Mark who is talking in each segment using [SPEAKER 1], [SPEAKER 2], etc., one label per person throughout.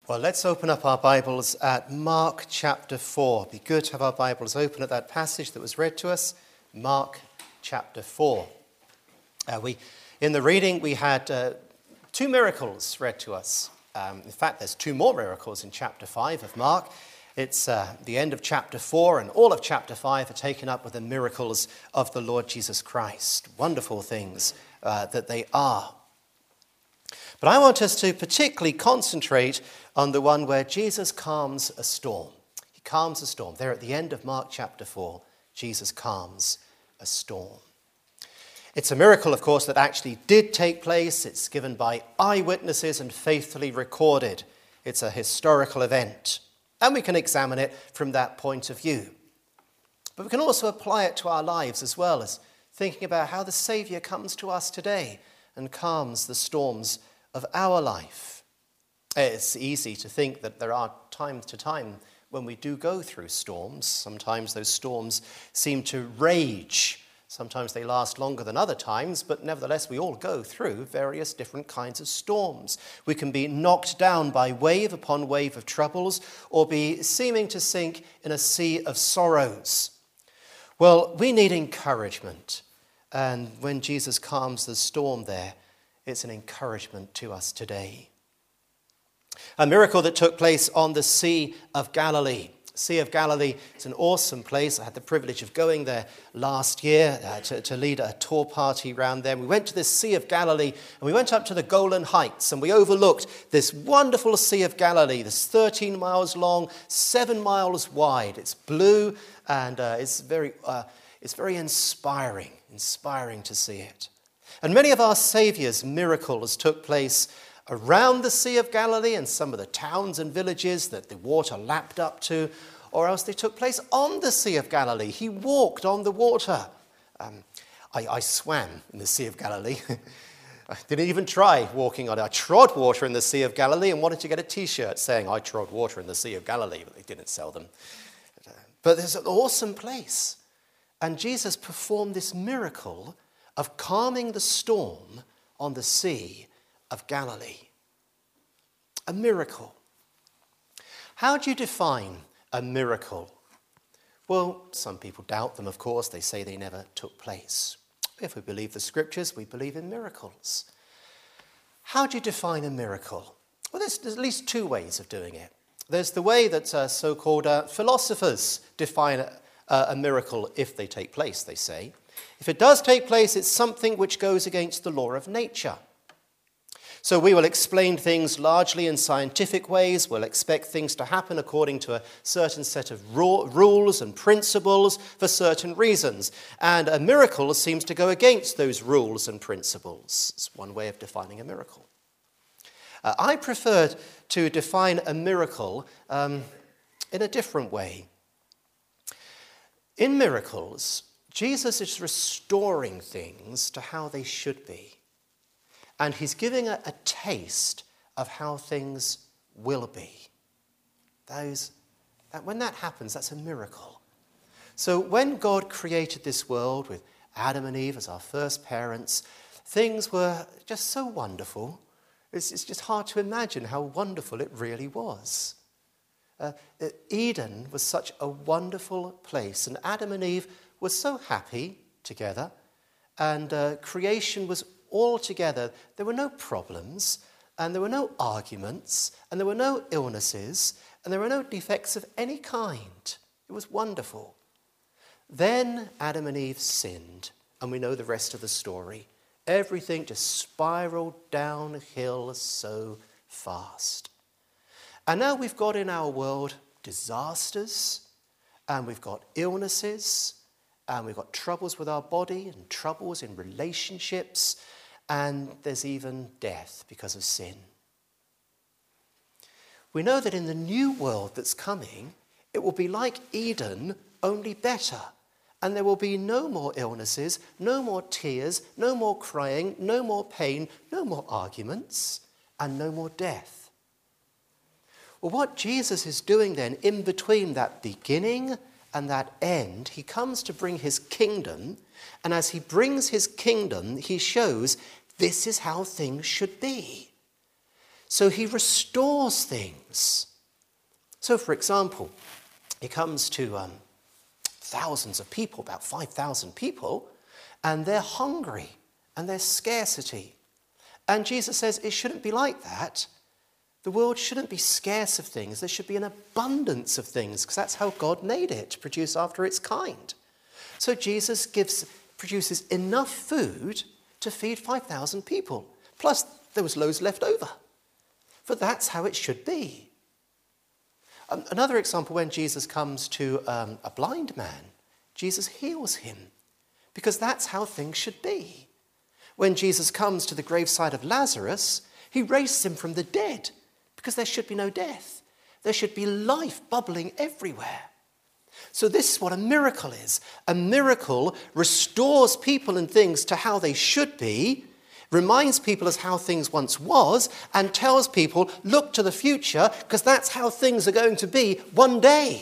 [SPEAKER 1] Well, let's open up our Bibles at Mark chapter 4. It'd be good to have our Bibles open at that passage that was read to us, Mark chapter 4. In the reading, we had two miracles read to us. In fact, there's two more miracles in chapter 5 of Mark. It's the end of chapter 4, and all of chapter 5 are taken up with the miracles of the Lord Jesus Christ. Wonderful things that they are. But I want us to particularly concentrate on the one where Jesus calms a storm. He calms a storm. There at the end of Mark chapter 4, Jesus calms a storm. It's a miracle, of course, that actually did take place. It's given by eyewitnesses and faithfully recorded. It's a historical event. And we can examine it from that point of view. But we can also apply it to our lives as well as thinking about how the Saviour comes to us today and calms the storms of our life. It's easy to think that there are time to time when we do go through storms. Sometimes those storms seem to rage. Sometimes they last longer than other times, but nevertheless we all go through various different kinds of storms. We can be knocked down by wave upon wave of troubles, or be seeming to sink in a sea of sorrows. Well, we need encouragement, and when Jesus calms the storm there, it's an encouragement to us today. A miracle that took place on the Sea of Galilee. Sea of Galilee is an awesome place. I had the privilege of going there last year to lead a tour party around there. We went to this Sea of Galilee and we went up to the Golan Heights and we overlooked this wonderful Sea of Galilee. This 13 miles long, 7 miles wide. It's blue and it's very inspiring to see it. And many of our Saviour's miracles took place around the Sea of Galilee and some of the towns and villages that the water lapped up to, or else they took place on the Sea of Galilee. He walked on the water. I swam in the Sea of Galilee. I didn't even try walking on it. I trod water in the Sea of Galilee and wanted to get a T-shirt saying I trod water in the Sea of Galilee, but they didn't sell them. But it's an awesome place. And Jesus performed this miracle of calming the storm on the Sea of Galilee. A miracle. How do you define a miracle? Well, some people doubt them, of course. They say they never took place. If we believe the scriptures, we believe in miracles. How do you define a miracle? Well, there's at least two ways of doing it. There's the way that so-called philosophers define a miracle if they take place, they say. If it does take place, it's something which goes against the law of nature. So we will explain things largely in scientific ways. We'll expect things to happen according to a certain set of rules and principles for certain reasons. And a miracle seems to go against those rules and principles. It's one way of defining a miracle. I prefer to define a miracle in a different way. In miracles, Jesus is restoring things to how they should be. And he's giving a taste of how things will be. When that happens, that's a miracle. So when God created this world with Adam and Eve as our first parents, things were just so wonderful. It's just hard to imagine how wonderful it really was. Eden was such a wonderful place, and Adam and Eve were so happy together, and creation was all together. There were no problems, and there were no arguments, and there were no illnesses, and there were no defects of any kind. It was wonderful. Then Adam and Eve sinned, and we know the rest of the story. Everything just spiraled downhill so fast. And now we've got in our world disasters, and we've got illnesses, and we've got troubles with our body and troubles in relationships, and there's even death because of sin. We know that in the new world that's coming, it will be like Eden, only better. And there will be no more illnesses, no more tears, no more crying, no more pain, no more arguments, and no more death. Well, what Jesus is doing then, in between that beginning and that end, he comes to bring his kingdom, and as he brings his kingdom, he shows this is how things should be. So he restores things. So, for example, he comes to thousands of people, about 5,000 people, and they're hungry and there's scarcity. And Jesus says it shouldn't be like that. The world shouldn't be scarce of things. There should be an abundance of things, because that's how God made it, to produce after its kind. So Jesus produces enough food to feed 5,000 people. Plus, there was loads left over. For that's how it should be. Another example, when Jesus comes to a blind man, Jesus heals him, because that's how things should be. When Jesus comes to the graveside of Lazarus, he raises him from the dead, because there should be no death. There should be life bubbling everywhere. So this is what a miracle is. A miracle restores people and things to how they should be, reminds people as how things once was, and tells people, look to the future, because that's how things are going to be one day.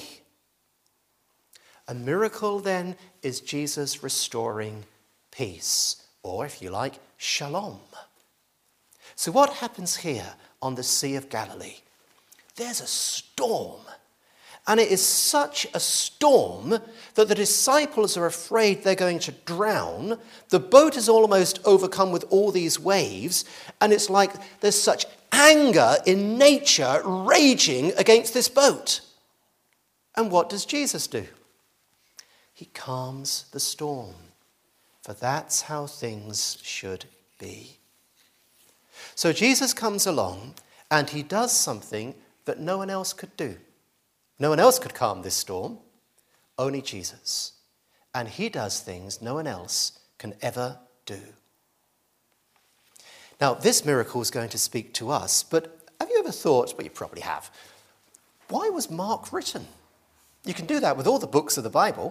[SPEAKER 1] A miracle, then, is Jesus restoring peace, or, if you like, shalom. So what happens here on the Sea of Galilee? There's a storm. And it is such a storm that the disciples are afraid they're going to drown. The boat is almost overcome with all these waves. And it's like there's such anger in nature raging against this boat. And what does Jesus do? He calms the storm. For that's how things should be. So Jesus comes along and he does something that no one else could do. No one else could calm this storm, only Jesus. And he does things no one else can ever do. Now, this miracle is going to speak to us, but have you ever thought, well, you probably have, why was Mark written? You can do that with all the books of the Bible.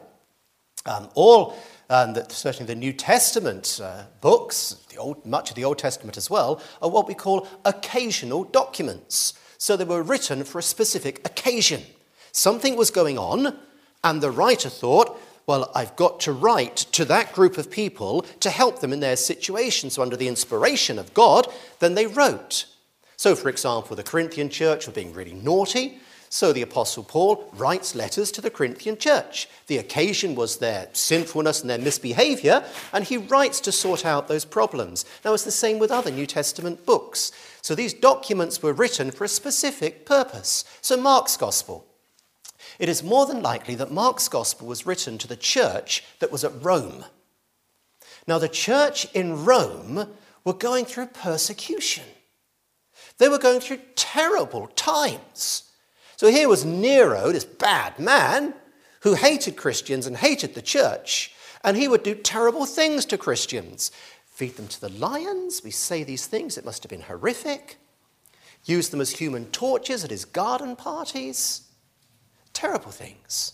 [SPEAKER 1] Certainly the New Testament books, much of the Old Testament as well, are what we call occasional documents. So they were written for a specific occasion. Something was going on, and the writer thought, well, I've got to write to that group of people to help them in their situation. So under the inspiration of God, then they wrote. So, for example, the Corinthian church were being really naughty, so the Apostle Paul writes letters to the Corinthian church. The occasion was their sinfulness and their misbehavior, and he writes to sort out those problems. Now, it's the same with other New Testament books. So these documents were written for a specific purpose. So Mark's Gospel. It is more than likely that Mark's Gospel was written to the church that was at Rome. Now, the church in Rome were going through persecution. They were going through terrible times. So here was Nero, this bad man, who hated Christians and hated the church, and he would do terrible things to Christians. Feed them to the lions. We say these things. It must have been horrific. Use them as human torches at his garden parties. Terrible things.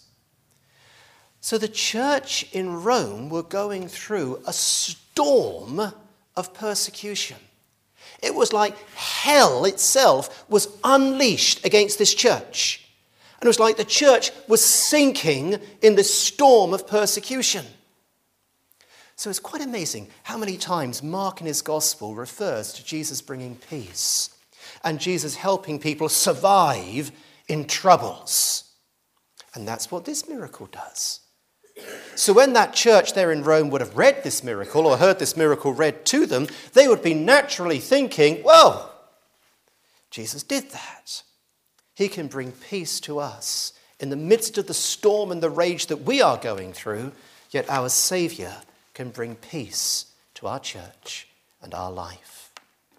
[SPEAKER 1] So the church in Rome were going through a storm of persecution. It was like hell itself was unleashed against this church. And it was like the church was sinking in this storm of persecution. So it's quite amazing how many times Mark in his gospel refers to Jesus bringing peace and Jesus helping people survive in troubles. And that's what this miracle does. So when that church there in Rome would have read this miracle or heard this miracle read to them, they would be naturally thinking, well, Jesus did that. He can bring peace to us in the midst of the storm and the rage that we are going through, yet our Saviour can bring peace to our church and our life.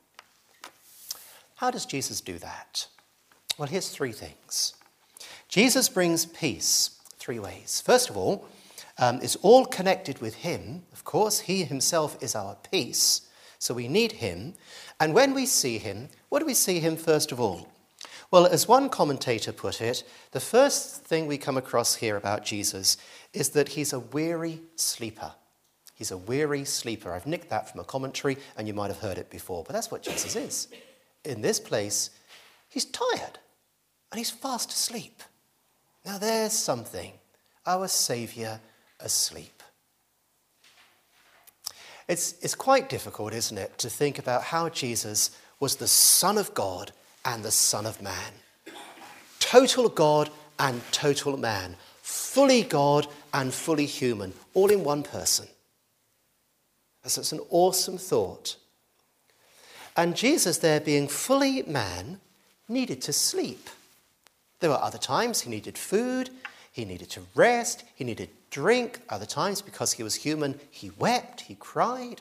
[SPEAKER 1] How does Jesus do that? Well, here's three things. Jesus brings peace three ways. First of all, it's all connected with him. Of course, he himself is our peace, so we need him. And when we see him, what do we see him first of all? Well, as one commentator put it, the first thing we come across here about Jesus is that he's a weary sleeper. He's a weary sleeper. I've nicked that from a commentary, and you might have heard it before, but that's what Jesus is. In this place, he's tired, and he's fast asleep. Now there's something. Our Saviour asleep. It's quite difficult, isn't it, to think about how Jesus was the Son of God and the Son of Man. Total God and total man. Fully God and fully human, all in one person. That's an awesome thought. And Jesus, there being fully man, needed to sleep. There were other times he needed food, he needed to rest, he needed drink. Other times, because he was human, he wept, he cried.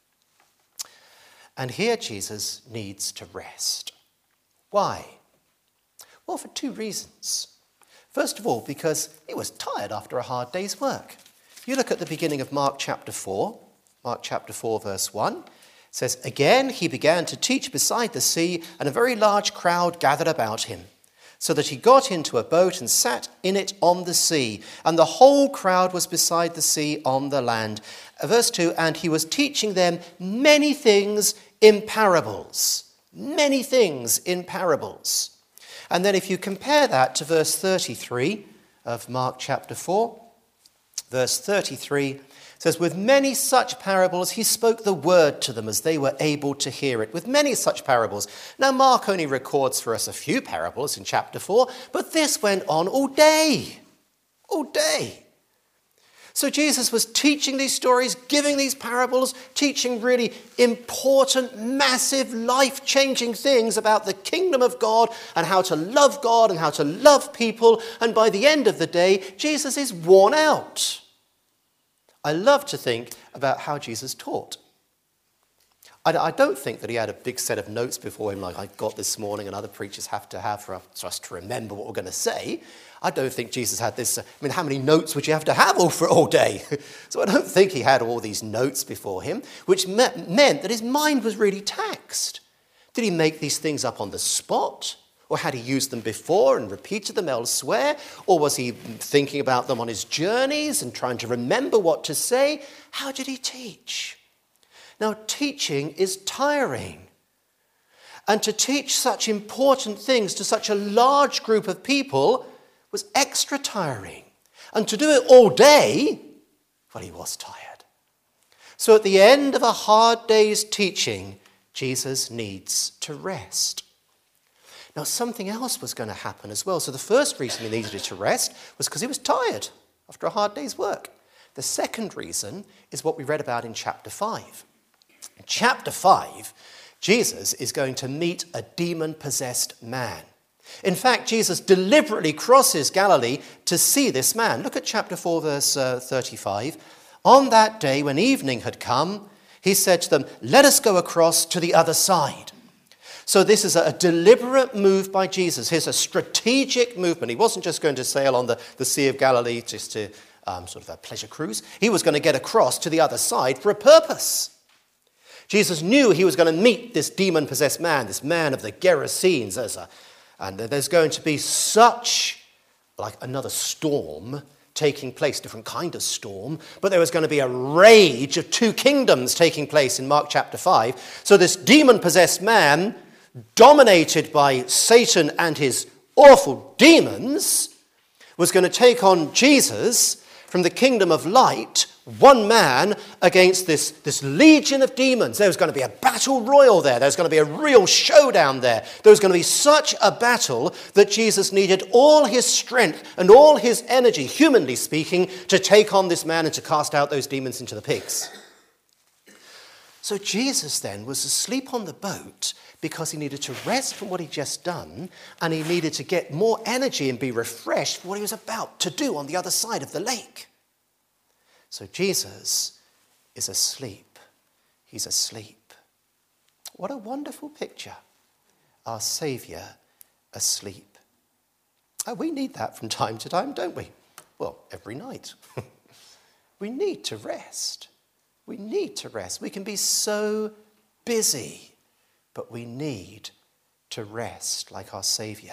[SPEAKER 1] And here Jesus needs to rest. Why? Well, for two reasons. First of all, because he was tired after a hard day's work. If you look at the beginning of Mark chapter 4 verse 1, it says, "Again he began to teach beside the sea, and a very large crowd gathered about him, so that he got into a boat and sat in it on the sea, and the whole crowd was beside the sea on the land." Verse 2, "And he was teaching them many things in parables." Many things in parables. And then if you compare that to verse 33 of Mark chapter 4, verse 33 says, "With many such parables he spoke the word to them as they were able to hear it." With many such parables. Now Mark only records for us a few parables in chapter 4, but this went on all day. All day. So Jesus was teaching these stories, giving these parables, teaching really important, massive, life-changing things about the kingdom of God and how to love people. And by the end of the day, Jesus is worn out. I love to think about how Jesus taught. I don't think that he had a big set of notes before him like I got this morning and other preachers have to have for us to remember what we're going to say. I don't think Jesus had this. How many notes would you have to have all day? So I don't think he had all these notes before him, which meant that his mind was really taxed. Did he make these things up on the spot? Or had he used them before and repeated them elsewhere? Or was he thinking about them on his journeys and trying to remember what to say? How did he teach? Now, teaching is tiring. And to teach such important things to such a large group of people was extra tiring. And to do it all day, well, he was tired. So at the end of a hard day's teaching, Jesus needs to rest. Now, something else was going to happen as well. So the first reason he needed to rest was because he was tired after a hard day's work. The second reason is what we read about in chapter 5. In chapter 5, Jesus is going to meet a demon-possessed man. In fact, Jesus deliberately crosses Galilee to see this man. Look at chapter 4, verse 35. "On that day, when evening had come, he said to them, 'Let us go across to the other side.'" So this is a deliberate move by Jesus. Here's a strategic movement. He wasn't just going to sail on the Sea of Galilee just to sort of a pleasure cruise. He was going to get across to the other side for a purpose. Jesus knew he was going to meet this demon-possessed man, this man of the Gerasenes, and there's going to be such, like another storm taking place, different kind of storm, but there was going to be a rage of two kingdoms taking place in Mark chapter 5. So this demon-possessed man, dominated by Satan and his awful demons, was going to take on Jesus from the kingdom of light, one man against this legion of demons. There was going to be a battle royal there. There was going to be a real showdown there. There was going to be such a battle that Jesus needed all his strength and all his energy, humanly speaking, to take on this man and to cast out those demons into the pigs. So Jesus then was asleep on the boat because he needed to rest from what he'd just done, and he needed to get more energy and be refreshed for what he was about to do on the other side of the lake. So Jesus is asleep. He's asleep. What a wonderful picture. Our Saviour asleep. Oh, we need that from time to time, don't we? Well, every night. We need to rest. We need to rest. We can be so busy, but we need to rest like our Saviour.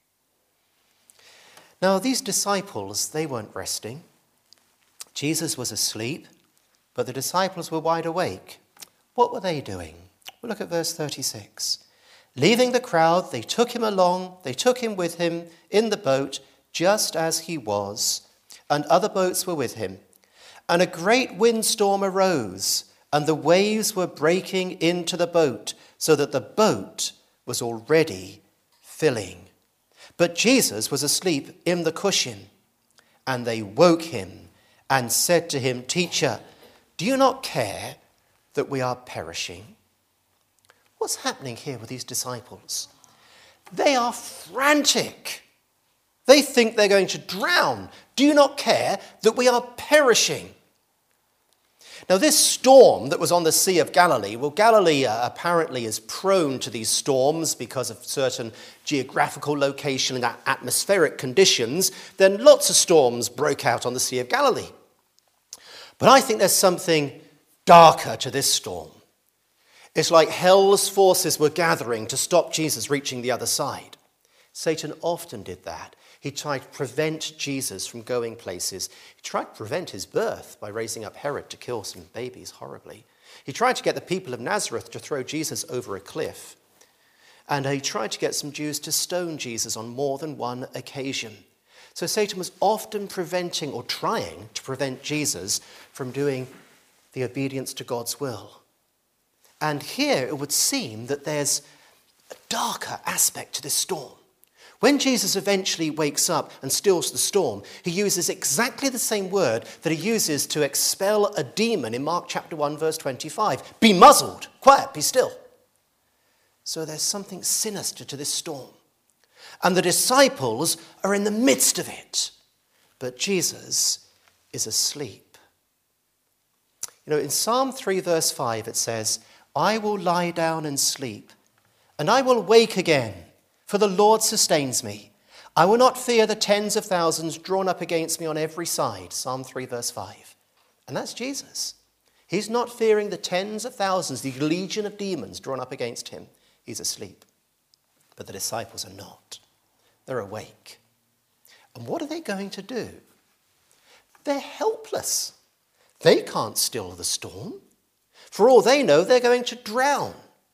[SPEAKER 1] Now, these disciples, they weren't resting. Jesus was asleep, but the disciples were wide awake. What were they doing? Well, look at verse 36. "Leaving the crowd, they took him with him in the boat, just as he was, and other boats were with him. And a great windstorm arose, and the waves were breaking into the boat, so that the boat was already filling. But Jesus was asleep in the cushion, and they woke him and said to him, "Teacher, do you not care that we are perishing?" What's happening here with these disciples? They are frantic. They think they're going to drown. Do you not care that we are perishing? Now, this storm that was on the Sea of Galilee, well, Galilee apparently is prone to these storms because of certain geographical location and atmospheric conditions. Then lots of storms broke out on the Sea of Galilee. But I think there's something darker to this storm. It's like hell's forces were gathering to stop Jesus reaching the other side. Satan often did that. He tried to prevent Jesus from going places. He tried to prevent his birth by raising up Herod to kill some babies horribly. He tried to get the people of Nazareth to throw Jesus over a cliff. And he tried to get some Jews to stone Jesus on more than one occasion. So Satan was often preventing or trying to prevent Jesus from doing the obedience to God's will. And here it would seem that there's a darker aspect to this storm. When Jesus eventually wakes up and stills the storm, he uses exactly the same word that he uses to expel a demon in Mark chapter 1, verse 25. Be muzzled, quiet, be still. So there's something sinister to this storm. And the disciples are in the midst of it. But Jesus is asleep. You know, in Psalm 3, verse 5, it says, "I will lie down and sleep, and I will wake again. For the Lord sustains me. I will not fear the tens of thousands drawn up against me on every side." Psalm 3 verse 5. And that's Jesus. He's not fearing the tens of thousands, the legion of demons drawn up against him. He's asleep. But the disciples are not. They're awake. And what are they going to do? They're helpless. They can't still the storm. For all they know, they're going to drown.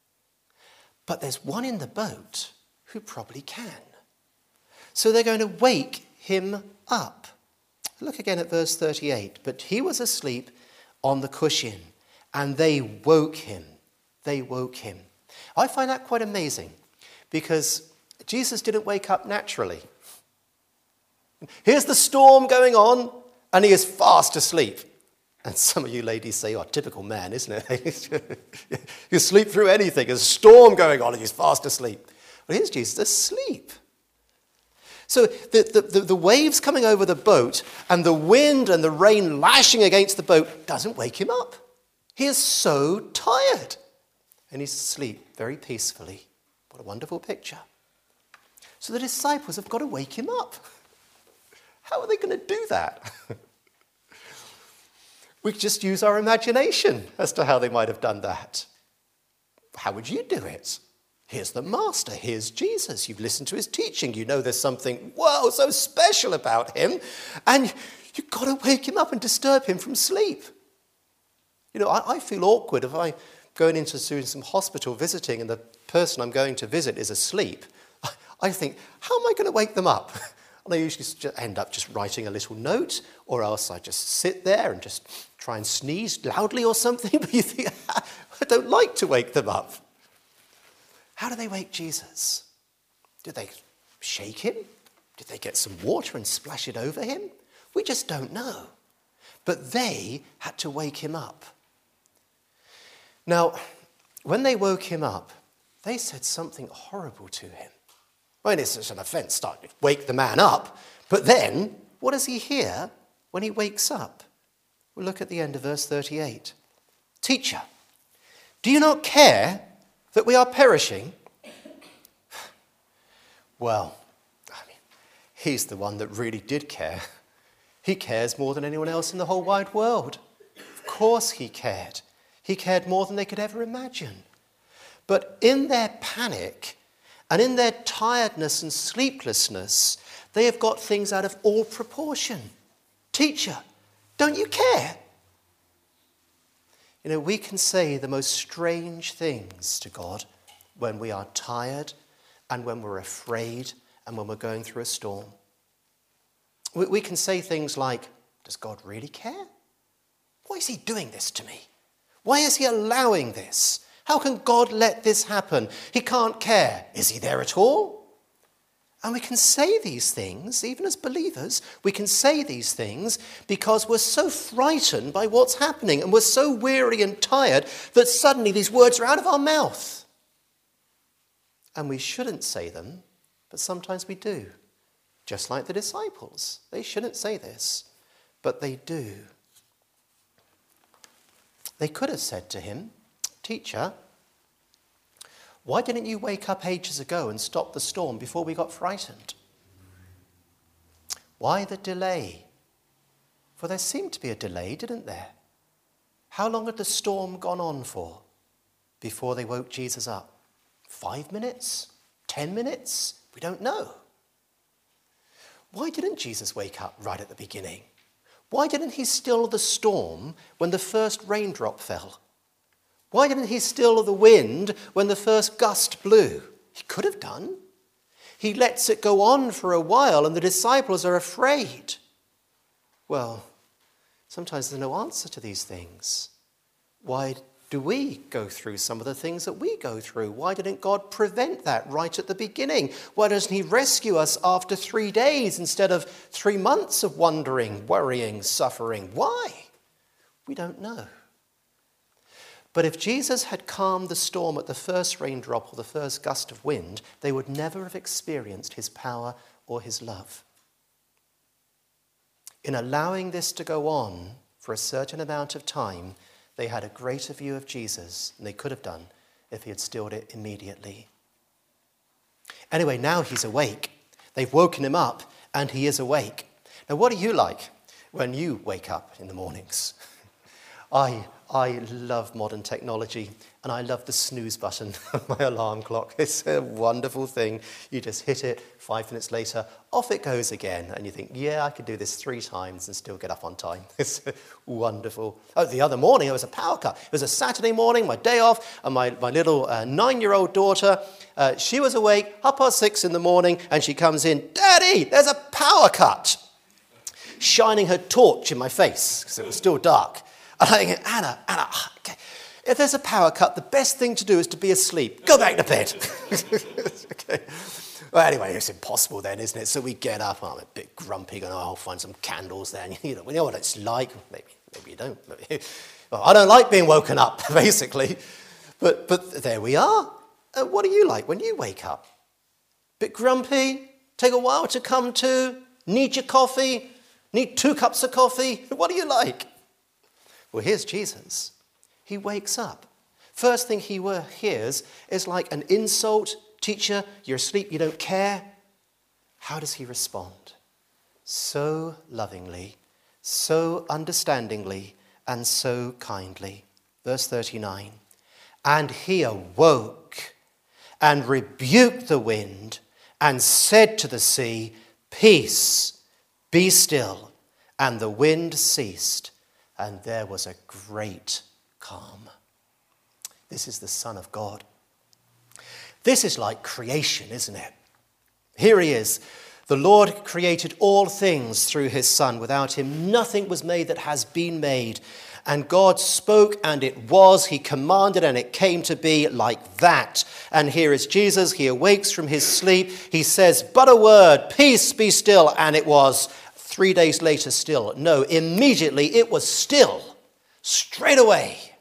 [SPEAKER 1] But there's one in the boat who probably can. So they're going to wake him up. Look again at verse 38. But he was asleep on the cushion, and they woke him. They woke him. I find that quite amazing, because Jesus didn't wake up naturally. Here's the storm going on, and he is fast asleep. And some of you ladies say, "Oh, typical man, isn't it?" You sleep through anything. There's a storm going on, and he's fast asleep. Well, here's Jesus asleep. So the waves coming over the boat and the wind and the rain lashing against the boat doesn't wake him up. He is so tired. And he's asleep very peacefully. What a wonderful picture. So the disciples have got to wake him up. How are they going to do that? We just use our imagination as to how they might have done that. How would you do it? Here's the master, here's Jesus. You've listened to his teaching. You know there's something, whoa, so special about him. And you've got to wake him up and disturb him from sleep. You know, I feel awkward if I'm going into some hospital visiting and the person I'm going to visit is asleep. I think, how am I going to wake them up? And I usually end up just writing a little note, or else I just sit there and just try and sneeze loudly or something. But you think, I don't like to wake them up. How do they wake Jesus? Did they shake him? Did they get some water and splash it over him? We just don't know. But they had to wake him up. Now, when they woke him up, they said something horrible to him. I mean, it's an offence, wake the man up. But then, what does he hear when he wakes up? We'll look at the end of verse 38. "Teacher, do you not care that we are perishing?" Well, he's the one that really did care. He cares more than anyone else in the whole wide world. Of course he cared. He cared more than they could ever imagine. But in their panic and in their tiredness and sleeplessness, they have got things out of all proportion. "Teacher, don't you care?" You know, we can say the most strange things to God when we are tired and when we're afraid and when we're going through a storm. We can say things like, "Does God really care? Why is he doing this to me? Why is he allowing this? How can God let this happen? He can't care. Is he there at all? And we can say these things, even as believers, we can say these things because we're so frightened by what's happening and we're so weary and tired that suddenly these words are out of our mouth. And we shouldn't say them, but sometimes we do. Just like the disciples. They shouldn't say this, but they do. They could have said to him, "Teacher, why didn't you wake up ages ago and stop the storm before we got frightened?" Why the delay? For there seemed to be a delay, didn't there? How long had the storm gone on for before they woke Jesus up? 5 minutes? 10 minutes? We don't know. Why didn't Jesus wake up right at the beginning? Why didn't he still the storm when the first raindrop fell? Why didn't he still the wind when the first gust blew? He could have done. He lets it go on for a while and the disciples are afraid. Well, sometimes there's no answer to these things. Why do we go through some of the things that we go through? Why didn't God prevent that right at the beginning? Why doesn't he rescue us after 3 days instead of 3 months of wondering, worrying, suffering? Why? We don't know. But if Jesus had calmed the storm at the first raindrop or the first gust of wind, they would never have experienced his power or his love. In allowing this to go on for a certain amount of time, they had a greater view of Jesus than they could have done if he had stilled it immediately. Anyway, now he's awake. They've woken him up and he is awake. Now, what are you like when you wake up in the mornings? I love modern technology and I love the snooze button of my alarm clock. It's a wonderful thing. You just hit it, 5 minutes later, off it goes again. And you think, yeah, I could do this 3 times and still get up on time. It's wonderful. Oh, the other morning, there was a power cut. It was a Saturday morning, my day off, and my little 9-year-old daughter, she was awake, 6:30 in the morning, and she comes in, "Daddy, there's a power cut," shining her torch in my face because it was still dark. And I think, Anna, okay, if there's a power cut, the best thing to do is to be asleep. Go back to bed. Okay. Well, anyway, it's impossible then, isn't it? So we get up. I'm a bit grumpy, going, I'll find some candles there. And we know what it's like. Maybe you don't. Well, I don't like being woken up, basically. But there we are. What are you like when you wake up? Bit grumpy? Take a while to come to? Need your coffee? Need 2 cups of coffee? What are you like? Well, here's Jesus. He wakes up. First thing he hears is like an insult. "Teacher, you're asleep, you don't care." How does he respond? So lovingly, so understandingly, and so kindly. Verse 39. "And he awoke and rebuked the wind and said to the sea, 'Peace, be still.' And the wind ceased. And there was a great calm." This is the Son of God. This is like creation, isn't it? Here he is. The Lord created all things through his Son. Without him, nothing was made that has been made. And God spoke and it was. He commanded and it came to be like that. And here is Jesus. He awakes from his sleep. He says, but a word, "Peace, be still." And it was. 3 days later, still. No, immediately it was still. Straight away.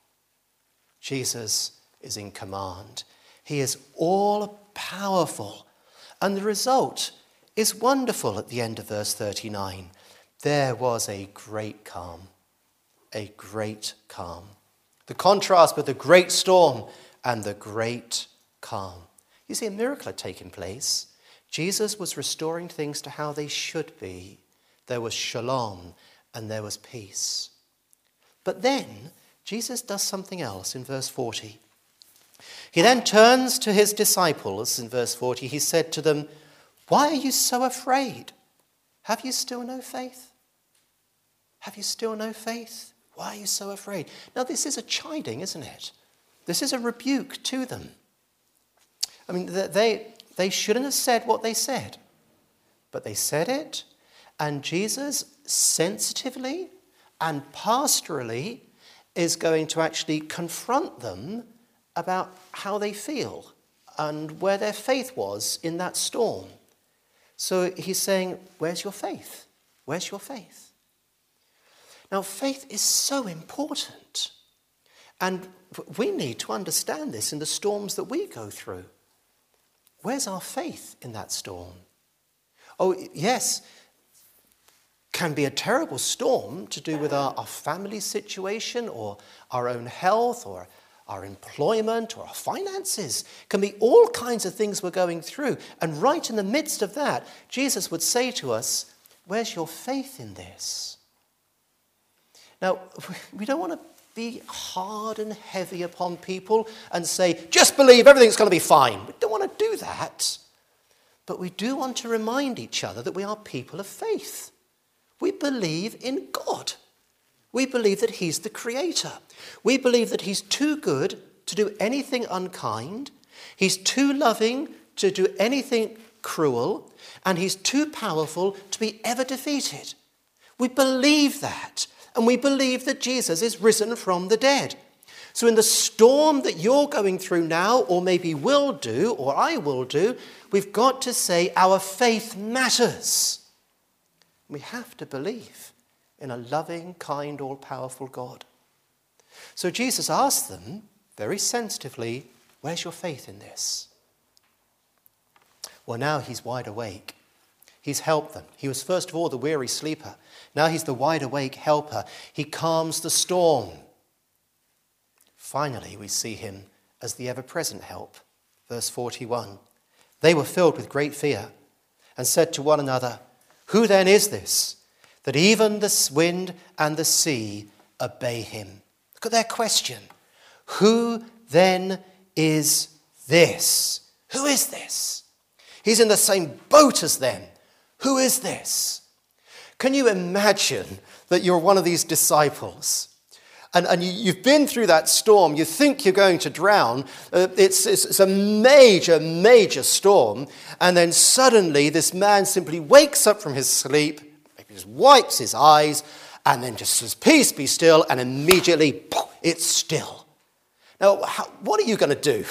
[SPEAKER 1] Jesus is in command. He is all powerful. And the result is wonderful at the end of verse 39. There was a great calm. A great calm. The contrast with the great storm and the great calm. You see, a miracle had taken place. Jesus was restoring things to how they should be. There was shalom and there was peace. But then Jesus does something else in verse 40. He then turns to his disciples in verse 40. He said to them, "Why are you so afraid? Have you still no faith? Have you still no faith? Why are you so afraid?" Now this is a chiding, isn't it? This is a rebuke to them. I mean, they shouldn't have said what they said. But they said it. And Jesus sensitively and pastorally is going to actually confront them about how they feel and where their faith was in that storm. So he's saying, where's your faith? Where's your faith? Now, faith is so important. And we need to understand this in the storms that we go through. Where's our faith in that storm? Oh, yes, can be a terrible storm to do with our family situation or our own health or our employment or our finances. Can be all kinds of things we're going through. And right in the midst of that, Jesus would say to us, where's your faith in this? Now, we don't want to be hard and heavy upon people and say, just believe everything's going to be fine. We don't want to do that. But we do want to remind each other that we are people of faith. We believe in God. We believe that he's the creator. We believe that he's too good to do anything unkind. He's too loving to do anything cruel. And he's too powerful to be ever defeated. We believe that. And we believe that Jesus is risen from the dead. So in the storm that you're going through now, or maybe will do, or I will do, we've got to say our faith matters. We have to believe in a loving, kind, all-powerful God. So Jesus asked them very sensitively, where's your faith in this? Well, now he's wide awake. He's helped them. He was first of all the weary sleeper. Now he's the wide-awake helper. He calms the storm. Finally, we see him as the ever-present help. Verse 41. They were filled with great fear and said to one another, who then is this, that even the wind and the sea obey him? Look at their question. Who then is this? Who is this? He's in the same boat as them. Who is this? Can you imagine that you're one of these disciples and you've been through that storm, you think you're going to drown, it's a major, major storm, and then suddenly this man simply wakes up from his sleep, maybe just wipes his eyes, and then just says, peace, be still, and immediately, poof, it's still. Now, what are you going to do?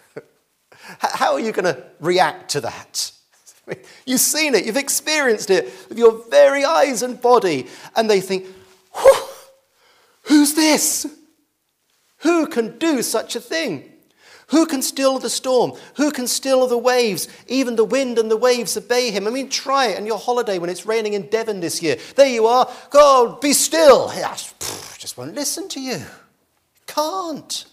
[SPEAKER 1] How are you going to react to that? You've seen it, you've experienced it with your very eyes and body, and they think, whew, who's this? Who can do such a thing? Who can still the storm? Who can still the waves? Even the wind and the waves obey him. I mean, try it on your holiday when it's raining in Devon this year. There you are. God, be still. Just won't listen to you. Can't.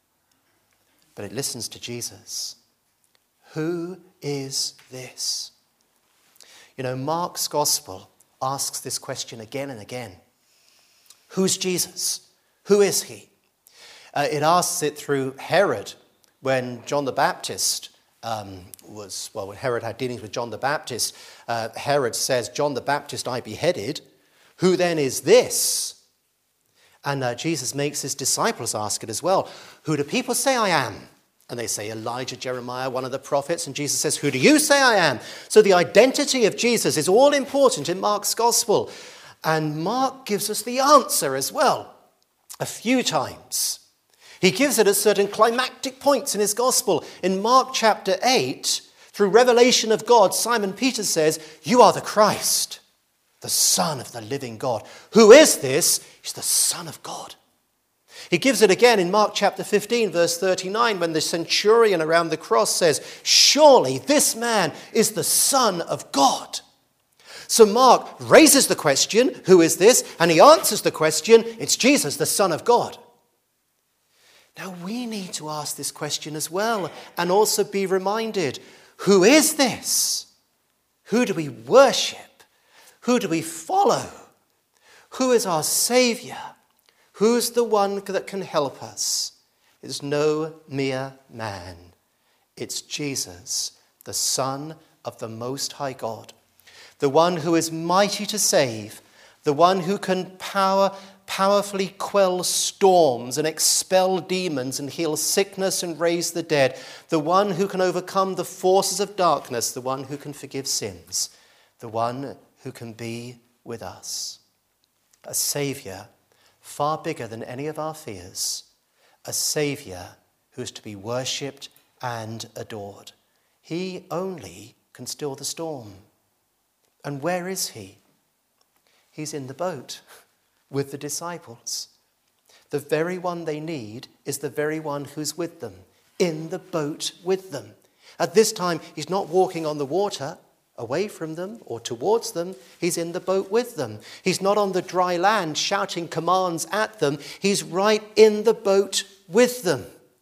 [SPEAKER 1] But it listens to Jesus. Who is this? You know, Mark's gospel asks this question again and again. Who's Jesus? Who is he? It asks it through Herod when John the Baptist when Herod had dealings with John the Baptist. Herod says, John the Baptist I beheaded. Who then is this? And Jesus makes his disciples ask it as well. Who do people say I am? And they say Elijah, Jeremiah, one of the prophets. And Jesus says, who do you say I am? So the identity of Jesus is all important in Mark's gospel. And Mark gives us the answer as well a few times. He gives it at certain climactic points in his gospel. In Mark chapter 8, through revelation of God, Simon Peter says, you are the Christ, the Son of the living God. Who is this? He's the Son of God. He gives it again in Mark chapter 15, verse 39, when the centurion around the cross says, surely this man is the Son of God. So Mark raises the question, who is this? And he answers the question, it's Jesus, the Son of God. Now we need to ask this question as well and also be reminded, who is this? Who do we worship? Who do we follow? Who is our Saviour? Who's the one that can help us? It's no mere man. It's Jesus, the Son of the Most High God. The one who is mighty to save, the one who can powerfully quell storms and expel demons and heal sickness and raise the dead, the one who can overcome the forces of darkness, the one who can forgive sins, the one who can be with us. A Saviour far bigger than any of our fears, a Saviour who is to be worshipped and adored. He only can still the storm. And where is he? He's in the boat with the disciples. The very one they need is the very one who's with them, in the boat with them. At this time, he's not walking on the water away from them or towards them. He's in the boat with them. He's not on the dry land shouting commands at them. He's right in the boat with them.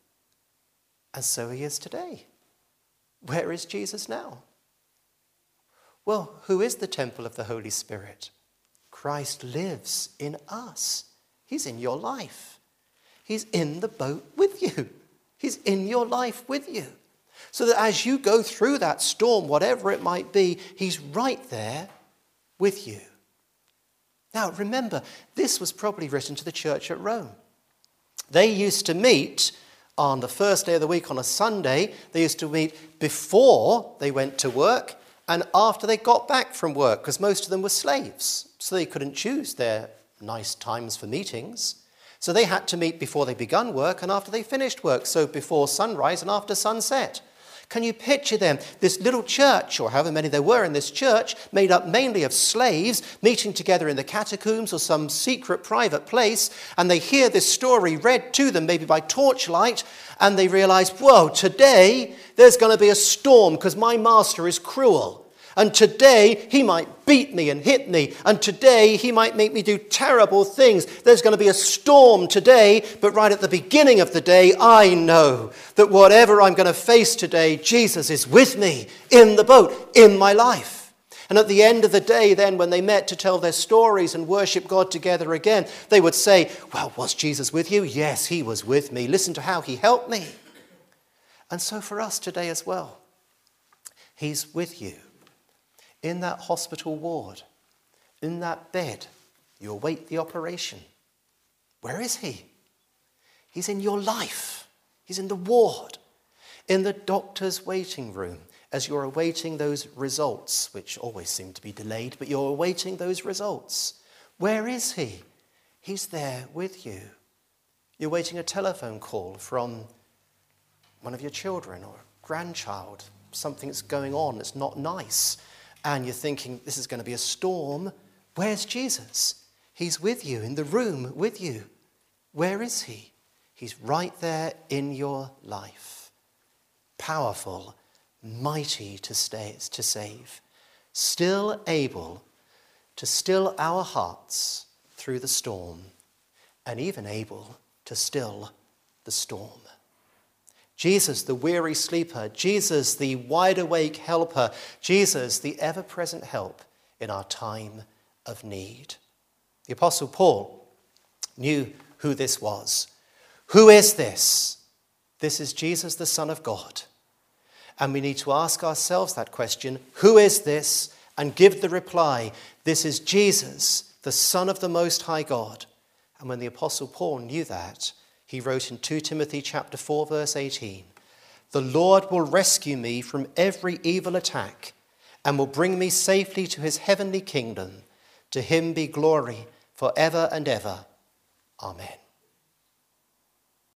[SPEAKER 1] And so he is today. Where is Jesus now? Well, who is the temple of the Holy Spirit? Christ lives in us. He's in your life. He's in the boat with you. He's in your life with you. So that as you go through that storm, whatever it might be, he's right there with you. Now, remember, this was probably written to the church at Rome. They used to meet on the first day of the week on a Sunday. They used to meet before they went to work and after they got back from work, because most of them were slaves. So they couldn't choose their nice times for meetings. So they had to meet before they begun work and after they finished work. So before sunrise and after sunset. Can you picture them? This little church, or however many there were in this church, made up mainly of slaves, meeting together in the catacombs or some secret private place, and they hear this story read to them, maybe by torchlight, and they realize, whoa, today there's going to be a storm because my master is cruel. And today he might beat me and hit me. And today he might make me do terrible things. There's going to be a storm today. But right at the beginning of the day, I know that whatever I'm going to face today, Jesus is with me in the boat, in my life. And at the end of the day then, when they met to tell their stories and worship God together again, they would say, well, was Jesus with you? Yes, he was with me. Listen to how he helped me. And so for us today as well, he's with you. In that hospital ward, in that bed, you await the operation. Where is he? He's in your life. He's in the ward, in the doctor's waiting room, as you're awaiting those results, which always seem to be delayed, but you're awaiting those results. Where is he? He's there with you. You're waiting a telephone call from one of your children or a grandchild. Something's going on that's not nice. And you're thinking, this is going to be a storm. Where's Jesus? He's with you, in the room with you. Where is he? He's right there in your life. Powerful, mighty to save. Still able to still our hearts through the storm. And even able to still the storm. Jesus, the weary sleeper. Jesus, the wide-awake helper. Jesus, the ever-present help in our time of need. The Apostle Paul knew who this was. Who is this? This is Jesus, the Son of God. And we need to ask ourselves that question, who is this? And give the reply, this is Jesus, the Son of the Most High God. And when the Apostle Paul knew that, he wrote in 2 Timothy chapter 4, verse 18, the Lord will rescue me from every evil attack and will bring me safely to his heavenly kingdom. To him be glory forever and ever. Amen.